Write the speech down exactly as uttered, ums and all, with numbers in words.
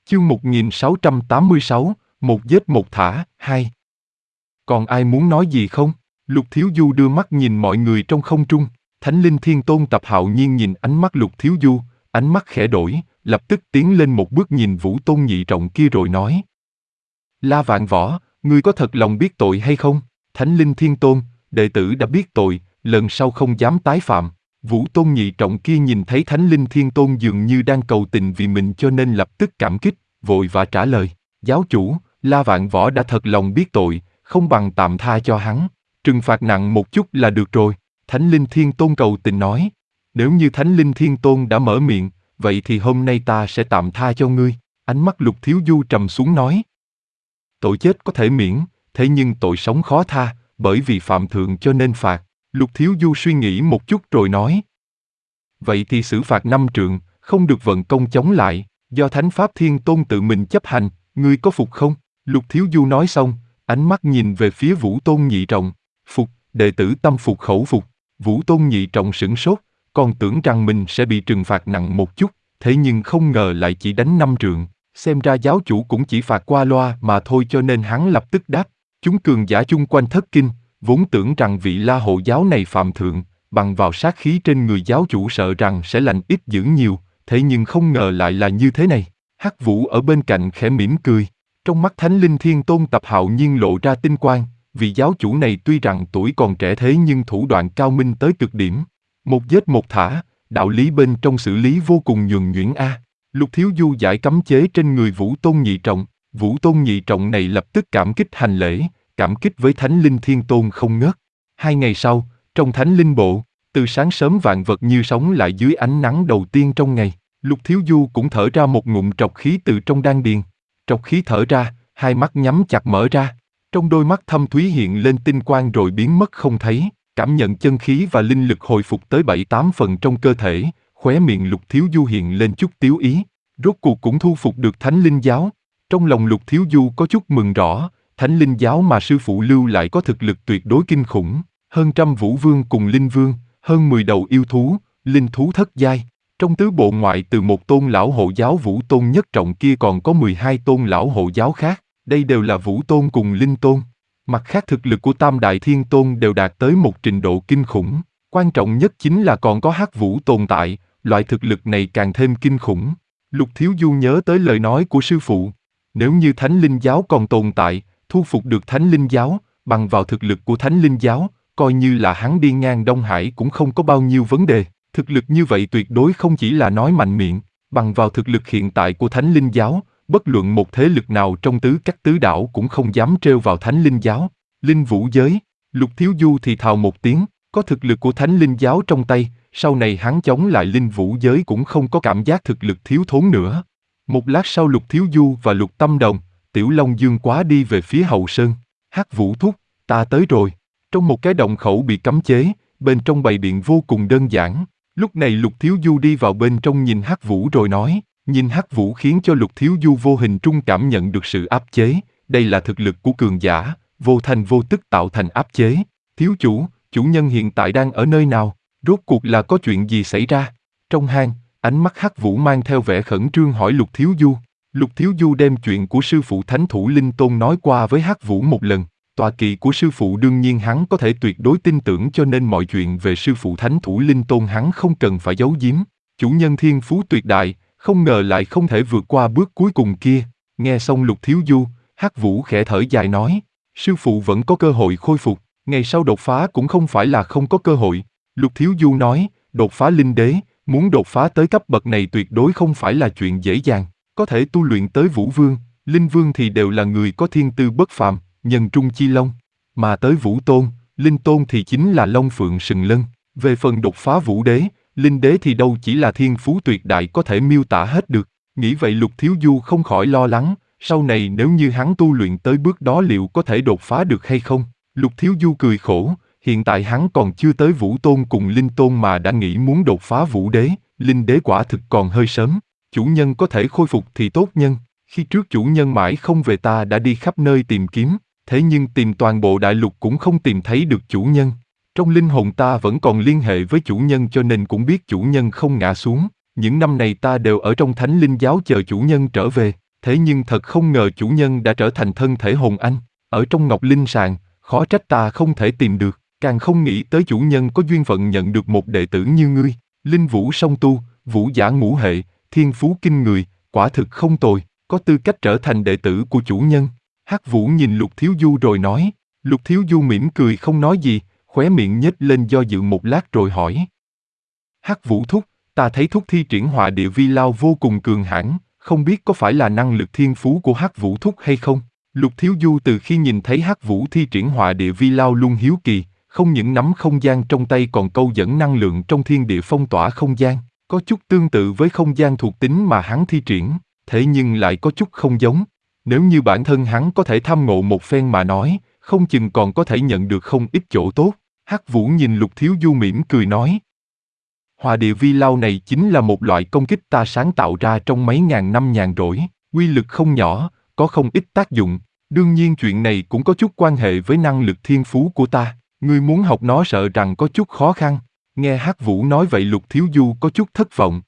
Chương một nghìn sáu trăm tám mươi sáu, một giết một thả, hai. Còn ai muốn nói gì không? Lục Thiếu Du đưa mắt nhìn mọi người trong không trung. Thánh Linh Thiên Tôn Tập Hạo Nhiên nhìn ánh mắt Lục Thiếu Du, ánh mắt khẽ đổi, lập tức tiến lên một bước nhìn Vũ Tôn Nhị Trọng kia rồi nói. La Vạn Võ, ngươi có thật lòng biết tội hay không? Thánh Linh Thiên Tôn, đệ tử đã biết tội, lần sau không dám tái phạm. Vũ Tôn Nhị Trọng kia nhìn thấy Thánh Linh Thiên Tôn dường như đang cầu tình vì mình cho nên lập tức cảm kích, vội vã trả lời. Giáo chủ, La Vạn Võ đã thật lòng biết tội, không bằng tạm tha cho hắn. Trừng phạt nặng một chút là được rồi. Thánh Linh Thiên Tôn cầu tình nói. Nếu như Thánh Linh Thiên Tôn đã mở miệng, vậy thì hôm nay ta sẽ tạm tha cho ngươi. Ánh mắt Lục Thiếu Du trầm xuống nói. Tội chết có thể miễn, thế nhưng tội sống khó tha, bởi vì phạm thượng cho nên phạt. Lục Thiếu Du suy nghĩ một chút rồi nói. Vậy thì xử phạt năm trượng, không được vận công chống lại, do Thánh Pháp Thiên Tôn tự mình chấp hành, ngươi có phục không? Lục Thiếu Du nói xong, ánh mắt nhìn về phía Vũ Tôn Nhị Trọng. Phục, đệ tử tâm phục khẩu phục. Vũ Tôn Nhị Trọng sửng sốt, còn tưởng rằng mình sẽ bị trừng phạt nặng một chút, thế nhưng không ngờ lại chỉ đánh năm trượng. Xem ra giáo chủ cũng chỉ phạt qua loa mà thôi cho nên hắn lập tức đáp. Chúng cường giả chung quanh thất kinh, vốn tưởng rằng vị La Hộ giáo này phạm thượng, bằng vào sát khí trên người giáo chủ sợ rằng sẽ lành ít dữ nhiều, thế nhưng không ngờ lại là như thế này. Hắc Vũ ở bên cạnh khẽ mỉm cười. Trong mắt Thánh Linh Thiên Tôn Tập Hạo Nhiên lộ ra tinh quang, vị giáo chủ này tuy rằng tuổi còn trẻ thế nhưng thủ đoạn cao minh tới cực điểm. Một giết một thả, đạo lý bên trong xử lý vô cùng nhuần nhuyễn a. Lục Thiếu Du giải cấm chế trên người Vũ Tôn Nhị Trọng, Vũ Tôn Nhị Trọng này lập tức cảm kích hành lễ, cảm kích với Thánh Linh Thiên Tôn không ngớt. Hai ngày sau, trong Thánh Linh Bộ, từ sáng sớm vạn vật như sống lại dưới ánh nắng đầu tiên trong ngày. Lục Thiếu Du cũng thở ra một ngụm trọc khí từ trong đan điền. Trọc khí thở ra, hai mắt nhắm chặt mở ra. Trong đôi mắt thâm thúy hiện lên tinh quang rồi biến mất không thấy. Cảm nhận chân khí và linh lực hồi phục tới bảy tám phần trong cơ thể, khóe miệng Lục Thiếu Du hiện lên chút tiếu ý. Rốt cuộc cũng thu phục được Thánh Linh Giáo. Trong lòng Lục Thiếu Du có chút mừng rõ, Thánh Linh Giáo mà sư phụ lưu lại có thực lực tuyệt đối kinh khủng. Hơn trăm vũ vương cùng linh vương, hơn mười đầu yêu thú, linh thú thất giai. Trong tứ bộ ngoại từ một tôn lão hộ giáo Vũ Tôn Nhất Trọng kia còn có mười hai tôn lão hộ giáo khác, đây đều là Vũ Tôn cùng Linh Tôn. Mặt khác thực lực của Tam Đại Thiên Tôn đều đạt tới một trình độ kinh khủng, quan trọng nhất chính là còn có Hắc Vũ tồn tại, loại thực lực này càng thêm kinh khủng. Lục Thiếu Du nhớ tới lời nói của sư phụ, nếu như Thánh Linh Giáo còn tồn tại, thu phục được Thánh Linh Giáo, bằng vào thực lực của Thánh Linh Giáo, coi như là hắn đi ngang Đông Hải cũng không có bao nhiêu vấn đề. Thực lực như vậy tuyệt đối không chỉ là nói mạnh miệng, bằng vào thực lực hiện tại của Thánh Linh Giáo, bất luận một thế lực nào trong tứ các tứ đảo cũng không dám trêu vào Thánh Linh Giáo. Linh Vũ Giới, Lục Thiếu Du thì thào một tiếng, có thực lực của Thánh Linh Giáo trong tay, sau này hắn chống lại Linh Vũ Giới cũng không có cảm giác thực lực thiếu thốn nữa. Một lát sau Lục Thiếu Du và Lục Tâm Đồng, Tiểu Long Dương Quá đi về phía Hậu Sơn. Hắc Vũ thúc, ta tới rồi. Trong một cái động khẩu bị cấm chế, bên trong bày biện vô cùng đơn giản. Lúc này Lục Thiếu Du đi vào bên trong nhìn Hắc Vũ rồi nói, nhìn Hắc Vũ khiến cho Lục Thiếu Du vô hình trung cảm nhận được sự áp chế, đây là thực lực của cường giả, vô thành vô tức tạo thành áp chế. Thiếu chủ, chủ nhân hiện tại đang ở nơi nào? Rốt cuộc là có chuyện gì xảy ra? Trong hang, ánh mắt Hắc Vũ mang theo vẻ khẩn trương hỏi Lục Thiếu Du. Lục Thiếu Du đem chuyện của sư phụ Thánh Thủ Linh Tôn nói qua với Hắc Vũ một lần. Tọa kỵ của sư phụ đương nhiên hắn có thể tuyệt đối tin tưởng cho nên mọi chuyện về sư phụ Thánh Thủ Linh Tôn hắn không cần phải giấu giếm. Chủ nhân thiên phú tuyệt đại, không ngờ lại không thể vượt qua bước cuối cùng kia. Nghe xong Lục Thiếu Du, Hắc Vũ khẽ thở dài nói, sư phụ vẫn có cơ hội khôi phục, ngày sau đột phá cũng không phải là không có cơ hội. Lục Thiếu Du nói, đột phá linh đế, muốn đột phá tới cấp bậc này tuyệt đối không phải là chuyện dễ dàng. Có thể tu luyện tới Vũ Vương, Linh Vương thì đều là người có thiên tư bất phàm, nhân trung chi long, mà tới Vũ Tôn, Linh Tôn thì chính là Long Phượng Sừng Lân. Về phần đột phá Vũ Đế, Linh Đế thì đâu chỉ là thiên phú tuyệt đại có thể miêu tả hết được. Nghĩ vậy Lục Thiếu Du không khỏi lo lắng, sau này nếu như hắn tu luyện tới bước đó liệu có thể đột phá được hay không? Lục Thiếu Du cười khổ, hiện tại hắn còn chưa tới Vũ Tôn cùng Linh Tôn mà đã nghĩ muốn đột phá Vũ Đế, Linh Đế quả thực còn hơi sớm. Chủ nhân có thể khôi phục thì tốt nhân, khi trước chủ nhân mãi không về ta đã đi khắp nơi tìm kiếm. Thế nhưng tìm toàn bộ đại lục cũng không tìm thấy được chủ nhân. Trong linh hồn ta vẫn còn liên hệ với chủ nhân cho nên cũng biết chủ nhân không ngã xuống. Những năm này ta đều ở trong Thánh Linh Giáo chờ chủ nhân trở về. Thế nhưng thật không ngờ chủ nhân đã trở thành thân thể hồn anh, ở trong Ngọc Linh Sàng, khó trách ta không thể tìm được, càng không nghĩ tới chủ nhân có duyên phận nhận được một đệ tử như ngươi, linh vũ song tu, vũ giả ngũ hệ, thiên phú kinh người, quả thực không tồi, có tư cách trở thành đệ tử của chủ nhân. Hắc Vũ nhìn Lục Thiếu Du rồi nói, Lục Thiếu Du mỉm cười không nói gì, khóe miệng nhếch lên do dự một lát rồi hỏi. Hắc Vũ thúc, ta thấy thúc thi triển hỏa địa vi lao vô cùng cường hãn, không biết có phải là năng lực thiên phú của Hắc Vũ thúc hay không? Lục Thiếu Du từ khi nhìn thấy Hắc Vũ thi triển hỏa địa vi lao luôn hiếu kỳ, không những nắm không gian trong tay còn câu dẫn năng lượng trong thiên địa phong tỏa không gian, có chút tương tự với không gian thuộc tính mà hắn thi triển, thế nhưng lại có chút không giống. Nếu như bản thân hắn có thể tham ngộ một phen mà nói, không chừng còn có thể nhận được không ít chỗ tốt. Hắc Vũ nhìn Lục Thiếu Du mỉm cười nói. Hỏa địa vi lao này chính là một loại công kích ta sáng tạo ra trong mấy ngàn năm nhàn rỗi, uy lực không nhỏ, có không ít tác dụng. Đương nhiên chuyện này cũng có chút quan hệ với năng lực thiên phú của ta, ngươi muốn học nó sợ rằng có chút khó khăn. Nghe Hắc Vũ nói vậy Lục Thiếu Du có chút thất vọng,